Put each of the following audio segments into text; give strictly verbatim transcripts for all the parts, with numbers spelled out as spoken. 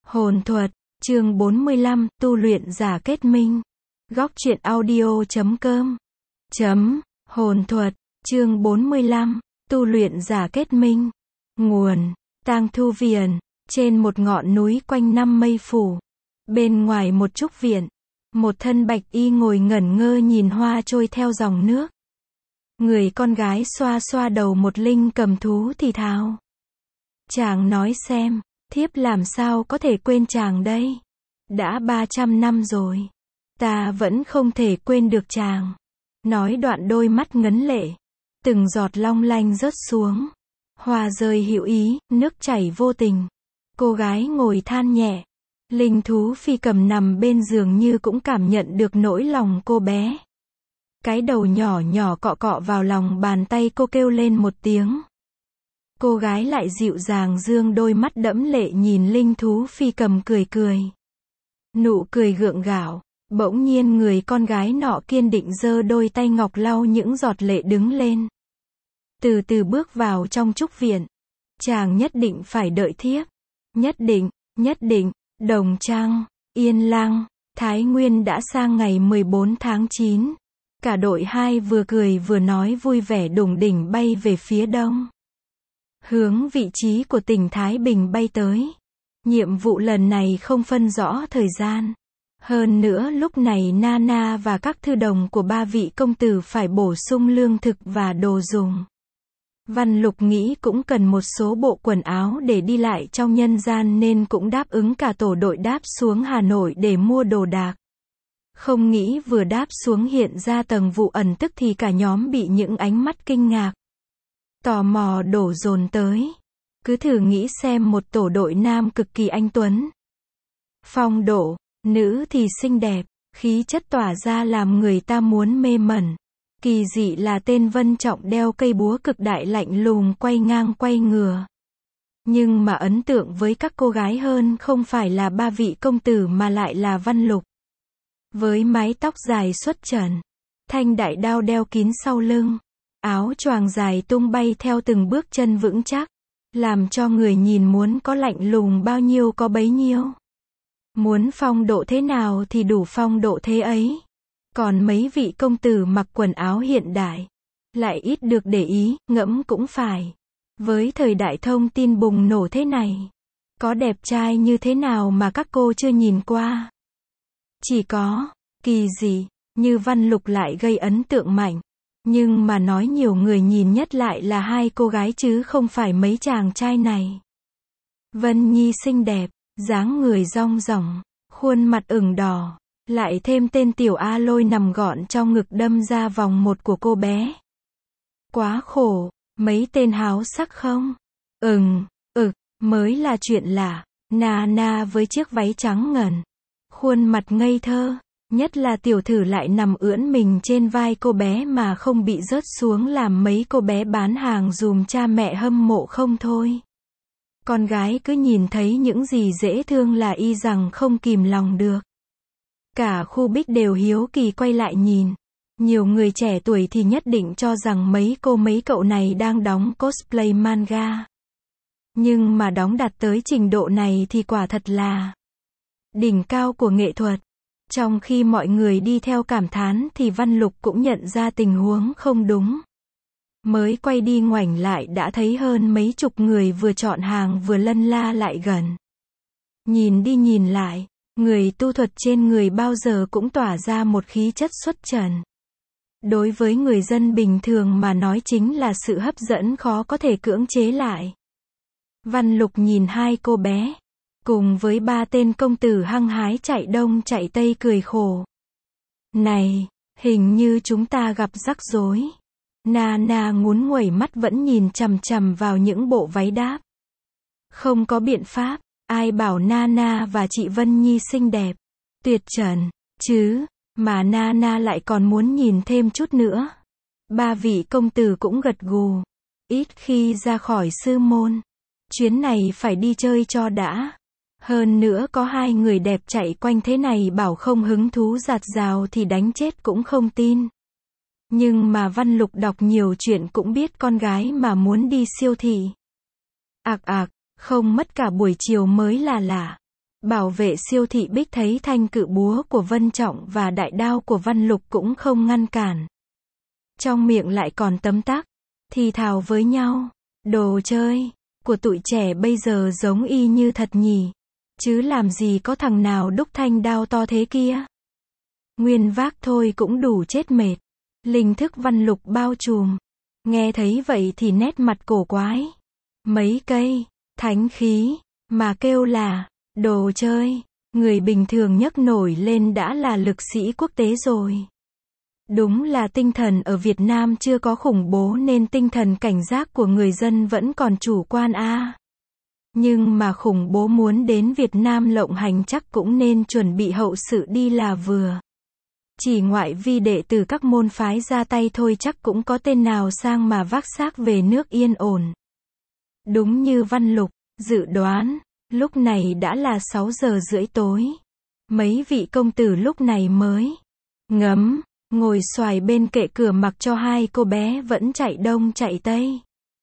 Hồn thuật, chương bốn mươi lăm, tu luyện giả kết minh. Góc truyện audio chấm com. Chấm, hồn thuật, chương bốn mươi lăm, tu luyện giả kết minh. Nguồn, Tang Thu Viền, trên một ngọn núi quanh năm mây phủ. Bên ngoài một trúc viện, một thân bạch y ngồi ngẩn ngơ nhìn hoa trôi theo dòng nước. Người con gái xoa xoa đầu một linh cầm thú thì thào. Chàng nói xem, thiếp làm sao có thể quên chàng đây? Đã ba trăm năm rồi. Ta vẫn không thể quên được chàng. Nói đoạn đôi mắt ngấn lệ. Từng giọt long lanh rớt xuống. Hoa rơi hữu ý, nước chảy vô tình. Cô gái ngồi than nhẹ. Linh thú phi cầm nằm bên giường như cũng cảm nhận được nỗi lòng cô bé. Cái đầu nhỏ nhỏ cọ cọ vào lòng bàn tay cô kêu lên một tiếng. Cô gái lại dịu dàng dương đôi mắt đẫm lệ nhìn linh thú phi cầm cười cười. Nụ cười gượng gạo, bỗng nhiên người con gái nọ kiên định giơ đôi tay ngọc lau những giọt lệ đứng lên. Từ từ bước vào trong trúc viện. Chàng nhất định phải đợi thiếp. Nhất định, nhất định, Đồng Trăng, Yên Lăng, Thái Nguyên đã sang ngày mười bốn tháng chín. Cả đội hai vừa cười vừa nói vui vẻ đủng đỉnh bay về phía đông. Hướng vị trí của tỉnh Thái Bình bay tới. Nhiệm vụ lần này không phân rõ thời gian. Hơn nữa lúc này Nana và các thư đồng của ba vị công tử phải bổ sung lương thực và đồ dùng. Văn Lục nghĩ cũng cần một số bộ quần áo để đi lại trong nhân gian nên cũng đáp ứng cả tổ đội đáp xuống Hà Nội để mua đồ đạc. Không nghĩ vừa đáp xuống hiện ra tầng vụ ẩn tức thì cả nhóm bị những ánh mắt kinh ngạc, tò mò đổ dồn tới. Cứ thử nghĩ xem một tổ đội nam cực kỳ anh tuấn, phong độ, nữ thì xinh đẹp, khí chất tỏa ra làm người ta muốn mê mẩn. Kỳ dị là tên Vân Trọng đeo cây búa cực đại lạnh lùng quay ngang quay ngừa. Nhưng mà ấn tượng với các cô gái hơn không phải là ba vị công tử mà lại là Văn Lục. Với mái tóc dài xuất trần, thanh đại đao đeo kín sau lưng, áo choàng dài tung bay theo từng bước chân vững chắc, làm cho người nhìn muốn có lạnh lùng bao nhiêu có bấy nhiêu. Muốn phong độ thế nào thì đủ phong độ thế ấy. Còn mấy vị công tử mặc quần áo hiện đại, lại ít được để ý, ngẫm cũng phải. Với thời đại thông tin bùng nổ thế này, có đẹp trai như thế nào mà các cô chưa nhìn qua. Chỉ có, kỳ dị, như Văn Lục lại gây ấn tượng mạnh. Nhưng mà nói nhiều người nhìn nhất lại là hai cô gái chứ không phải mấy chàng trai này. Vân Nhi xinh đẹp, dáng người rong ròng, khuôn mặt ửng đỏ. Lại thêm tên tiểu A Lôi nằm gọn trong ngực đâm ra vòng một của cô bé. Quá khổ, mấy tên háo sắc không? Ừm, ực, mới là chuyện lạ. Nana với chiếc váy trắng ngần, khuôn mặt ngây thơ, nhất là tiểu thử lại nằm ưỡn mình trên vai cô bé mà không bị rớt xuống làm mấy cô bé bán hàng dùm cha mẹ hâm mộ không thôi. Con gái cứ nhìn thấy những gì dễ thương là y rằng không kìm lòng được. Cả khu Bích đều hiếu kỳ quay lại nhìn. Nhiều người trẻ tuổi thì nhất định cho rằng mấy cô mấy cậu này đang đóng cosplay manga. Nhưng mà đóng đạt tới trình độ này thì quả thật là đỉnh cao của nghệ thuật. Trong khi mọi người đi theo cảm thán thì Văn Lục cũng nhận ra tình huống không đúng. Mới quay đi ngoảnh lại đã thấy hơn mấy chục người vừa chọn hàng vừa lân la lại gần. Nhìn đi nhìn lại. Người tu thuật trên người bao giờ cũng tỏa ra một khí chất xuất trần. Đối với người dân bình thường mà nói chính là sự hấp dẫn khó có thể cưỡng chế lại. Văn Lục nhìn hai cô bé, cùng với ba tên công tử hăng hái chạy đông chạy tây cười khổ. Này, hình như chúng ta gặp rắc rối. Nana ngún nguẩy mắt vẫn nhìn chằm chằm vào những bộ váy đáp. Không có biện pháp. Ai bảo Nana và chị Vân Nhi xinh đẹp, tuyệt trần, chứ, mà Nana lại còn muốn nhìn thêm chút nữa. Ba vị công tử cũng gật gù, ít khi ra khỏi sư môn. Chuyến này phải đi chơi cho đã. Hơn nữa có hai người đẹp chạy quanh thế này bảo không hứng thú rạt rào thì đánh chết cũng không tin. Nhưng mà Văn Lục đọc nhiều chuyện cũng biết con gái mà muốn đi siêu thị. Ạc ạc. Không mất cả buổi chiều mới là lạ. Bảo vệ siêu thị Bích thấy thanh cự búa của Vân Trọng và đại đao của Văn Lục cũng không ngăn cản. Trong miệng lại còn tấm tắc, thì thào với nhau, đồ chơi của tụi trẻ bây giờ giống y như thật nhỉ, chứ làm gì có thằng nào đúc thanh đao to thế kia. Nguyên vác thôi cũng đủ chết mệt. Linh thức Văn Lục bao trùm. Nghe thấy vậy thì nét mặt cổ quái. Mấy cây thánh khí mà kêu là đồ chơi, người bình thường nhấc nổi lên đã là lực sĩ quốc tế rồi. Đúng là tinh thần ở Việt Nam chưa có khủng bố nên tinh thần cảnh giác của người dân vẫn còn chủ quan a. À. Nhưng mà khủng bố muốn đến Việt Nam lộng hành chắc cũng nên chuẩn bị hậu sự đi là vừa. Chỉ ngoại vi đệ tử các môn phái ra tay thôi chắc cũng có tên nào sang mà vác xác về nước yên ổn. Đúng như Văn Lục dự đoán, lúc này đã là sáu giờ rưỡi tối. Mấy vị công tử lúc này mới ngấm, ngồi xoài bên kệ cửa mặc cho hai cô bé vẫn chạy đông chạy tây.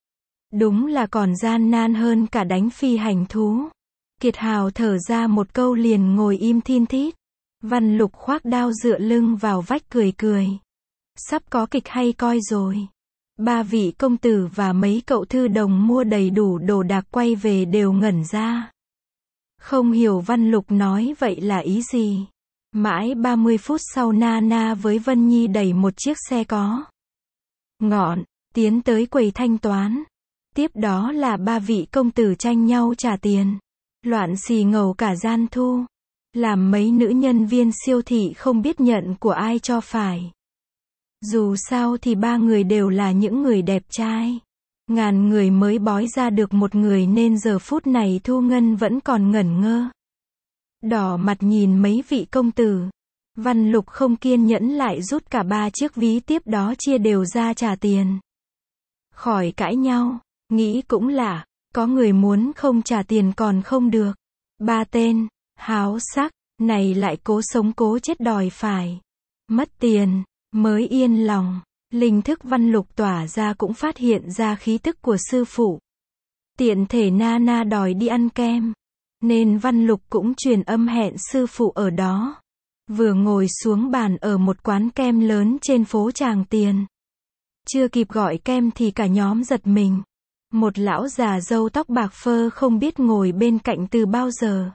Đúng là còn gian nan hơn cả đánh phi hành thú. Kiệt Hào thở ra một câu liền ngồi im thin thít. Văn Lục khoác đao dựa lưng vào vách cười cười. Sắp có kịch hay coi rồi. Ba vị công tử và mấy cậu thư đồng mua đầy đủ đồ đạc quay về đều ngẩn ra. Không hiểu Văn Lục nói vậy là ý gì. Mãi ba mươi phút sau Nana với Vân Nhi đẩy một chiếc xe có ngọn, tiến tới quầy thanh toán. Tiếp đó là ba vị công tử tranh nhau trả tiền. Loạn xì ngầu cả gian thu. Làm mấy nữ nhân viên siêu thị không biết nhận của ai cho phải. Dù sao thì ba người đều là những người đẹp trai. Ngàn người mới bói ra được một người nên giờ phút này Thu Ngân vẫn còn ngẩn ngơ. Đỏ mặt nhìn mấy vị công tử. Văn Lục không kiên nhẫn lại rút cả ba chiếc ví tiếp đó chia đều ra trả tiền. Khỏi cãi nhau, nghĩ cũng lạ, có người muốn không trả tiền còn không được. Ba tên háo sắc này lại cố sống cố chết đòi phải mất tiền mới yên lòng. Linh thức Văn Lục tỏa ra cũng phát hiện ra khí tức của sư phụ. Tiện thể Nana đòi đi ăn kem, nên Văn Lục cũng truyền âm hẹn sư phụ ở đó. Vừa ngồi xuống bàn ở một quán kem lớn trên phố Tràng Tiền. Chưa kịp gọi kem thì cả nhóm giật mình. Một lão già râu tóc bạc phơ không biết ngồi bên cạnh từ bao giờ.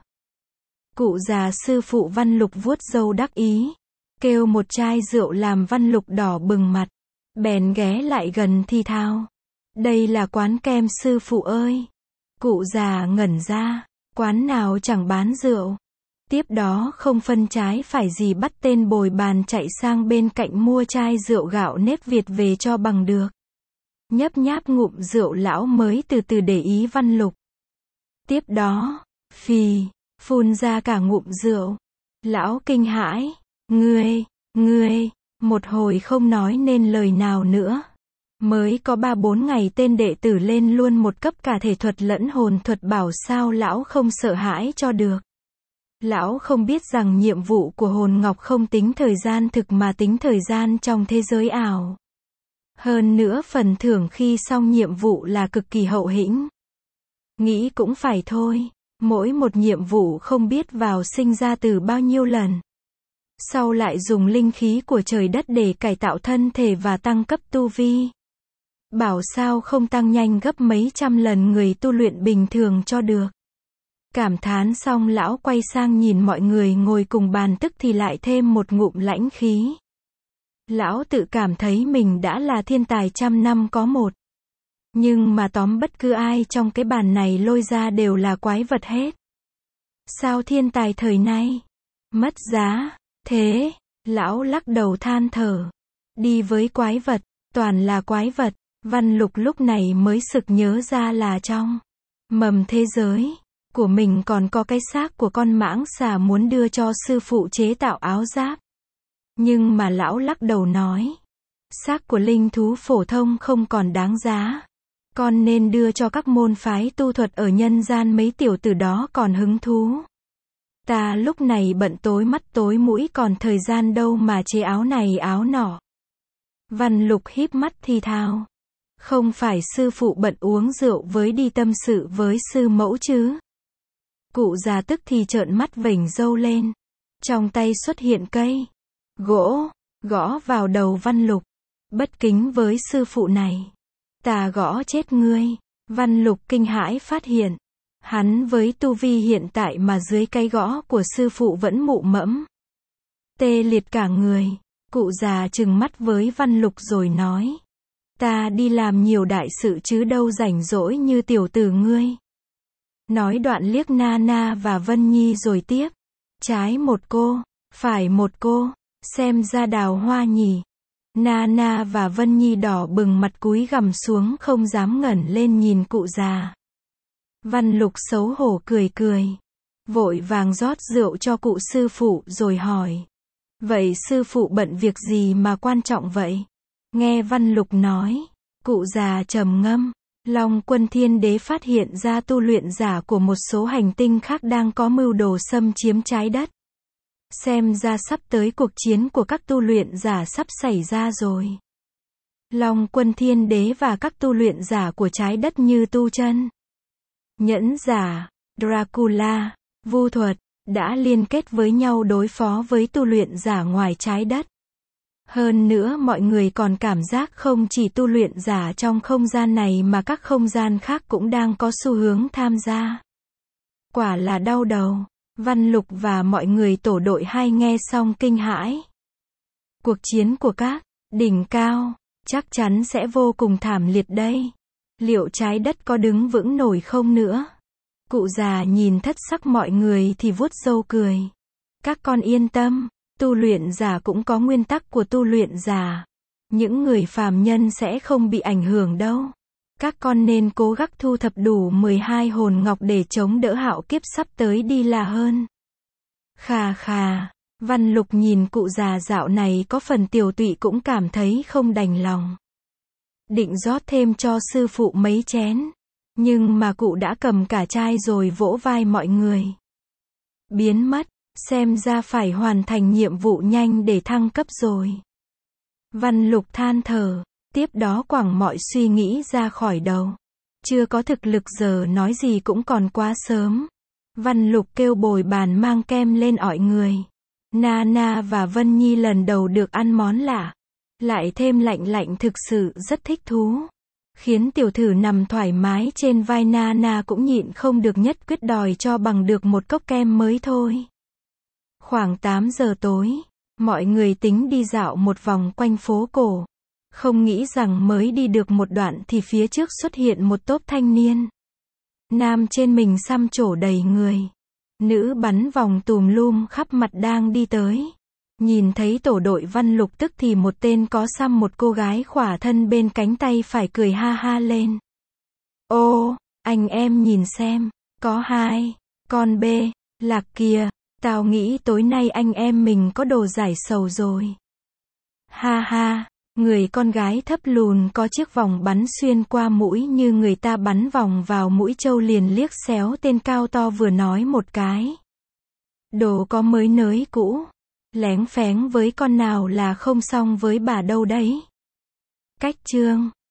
Cụ già sư phụ Văn Lục vuốt râu đắc ý, kêu một chai rượu làm Văn Lục đỏ bừng mặt. Bèn ghé lại gần thì thào. Đây là quán kem sư phụ ơi. Cụ già ngẩn ra, quán nào chẳng bán rượu. Tiếp đó không phân trái phải gì bắt tên bồi bàn chạy sang bên cạnh mua chai rượu gạo nếp Việt về cho bằng được. Nhấp nháp ngụm rượu lão mới từ từ để ý Văn Lục. Tiếp đó, phì, phun ra cả ngụm rượu. Lão kinh hãi, ngươi, ngươi, một hồi không nói nên lời nào nữa. Mới có ba bốn ngày tên đệ tử lên luôn một cấp cả thể thuật lẫn hồn thuật bảo sao lão không sợ hãi cho được. Lão không biết rằng nhiệm vụ của hồn ngọc không tính thời gian thực mà tính thời gian trong thế giới ảo. Hơn nữa phần thưởng khi xong nhiệm vụ là cực kỳ hậu hĩnh. Nghĩ cũng phải thôi, mỗi một nhiệm vụ không biết vào sinh ra từ bao nhiêu lần. Sau lại dùng linh khí của trời đất để cải tạo thân thể và tăng cấp tu vi. Bảo sao không tăng nhanh gấp mấy trăm lần người tu luyện bình thường cho được. Cảm thán xong lão quay sang nhìn mọi người ngồi cùng bàn tức thì lại thêm một ngụm lãnh khí. Lão tự cảm thấy mình đã là thiên tài trăm năm có một. Nhưng mà tóm bất cứ ai trong cái bàn này lôi ra đều là quái vật hết. Sao thiên tài thời nay mất giá thế? Lão lắc đầu than thở. Đi với quái vật, toàn là quái vật. Văn Lục lúc này mới sực nhớ ra là trong mầm thế giới của mình còn có cái xác của con mãng xà muốn đưa cho sư phụ chế tạo áo giáp. Nhưng mà lão lắc đầu nói, xác của linh thú phổ thông không còn đáng giá. Con nên đưa cho các môn phái tu thuật ở nhân gian mấy tiểu tử đó còn hứng thú. Ta lúc này bận tối mắt tối mũi còn thời gian đâu mà chế áo này áo nọ. Văn Lục híp mắt thì thào. Không phải sư phụ bận uống rượu với đi tâm sự với sư mẫu chứ? Cụ già tức thì trợn mắt vểnh râu lên. Trong tay xuất hiện cây gỗ, gõ vào đầu Văn Lục. Bất kính với sư phụ này. Ta gõ chết ngươi. Văn Lục kinh hãi phát hiện. Hắn với tu vi hiện tại mà dưới cây gõ của sư phụ vẫn mụ mẫm. Tê liệt cả người. Cụ già trừng mắt với Văn Lục rồi nói. Ta đi làm nhiều đại sự chứ đâu rảnh rỗi như tiểu tử ngươi. Nói đoạn liếc Nana và Vân Nhi rồi tiếp. Trái một cô, phải một cô, xem ra đào hoa nhỉ. Nana và Vân Nhi đỏ bừng mặt cúi gằm xuống không dám ngẩng lên nhìn cụ già. Văn Lục xấu hổ cười cười. Vội vàng rót rượu cho cụ sư phụ rồi hỏi. Vậy sư phụ bận việc gì mà quan trọng vậy? Nghe Văn Lục nói, cụ già trầm ngâm. Long Quân Thiên Đế phát hiện ra tu luyện giả của một số hành tinh khác đang có mưu đồ xâm chiếm trái đất. Xem ra sắp tới cuộc chiến của các tu luyện giả sắp xảy ra rồi. Long Quân Thiên Đế và các tu luyện giả của trái đất như Tu Chân, Nhẫn Giả, Dracula, Vu Thuật, đã liên kết với nhau đối phó với tu luyện giả ngoài trái đất. Hơn nữa mọi người còn cảm giác không chỉ tu luyện giả trong không gian này mà các không gian khác cũng đang có xu hướng tham gia. Quả là đau đầu. Văn Lục và mọi người tổ đội hai nghe xong kinh hãi. Cuộc chiến của các đỉnh cao chắc chắn sẽ vô cùng thảm liệt đây. Liệu trái đất có đứng vững nổi không nữa? Cụ già nhìn thất sắc mọi người thì vuốt râu cười. Các con yên tâm. Tu luyện giả cũng có nguyên tắc của tu luyện giả. Những người phàm nhân sẽ không bị ảnh hưởng đâu. Các con nên cố gắng thu thập đủ mười hai hồn ngọc để chống đỡ hạo kiếp sắp tới đi là hơn. Khà khà, Văn Lục nhìn cụ già dạo này có phần tiểu tụy cũng cảm thấy không đành lòng. Định rót thêm cho sư phụ mấy chén. Nhưng mà cụ đã cầm cả chai rồi vỗ vai mọi người. Biến mất. Xem ra phải hoàn thành nhiệm vụ nhanh để thăng cấp rồi. Văn Lục than thở, tiếp đó quẳng mọi suy nghĩ ra khỏi đầu. Chưa có thực lực giờ nói gì cũng còn quá sớm. Văn Lục kêu bồi bàn mang kem lên ỏi người. Nana và Vân Nhi lần đầu được ăn món lạ. Lại thêm lạnh lạnh thực sự rất thích thú. Khiến tiểu thử nằm thoải mái trên vai Nana cũng nhịn không được nhất quyết đòi cho bằng được một cốc kem mới thôi. Khoảng tám giờ tối, mọi người tính đi dạo một vòng quanh phố cổ. Không nghĩ rằng mới đi được một đoạn thì phía trước xuất hiện một tốp thanh niên. Nam trên mình xăm trổ đầy người. Nữ bắn vòng tùm lum khắp mặt đang đi tới. Nhìn thấy tổ đội Văn Lục tức thì một tên có xăm một cô gái khỏa thân bên cánh tay phải cười ha ha lên. Ô, anh em nhìn xem, có hai con bê, lạc kìa. Tao nghĩ tối nay anh em mình có đồ giải sầu rồi. Ha ha, người con gái thấp lùn có chiếc vòng bắn xuyên qua mũi như người ta bắn vòng vào mũi trâu liền liếc xéo tên cao to vừa nói một cái. Đồ có mới nới cũ, léng phéng với con nào là không xong với bà đâu đấy. Cách chương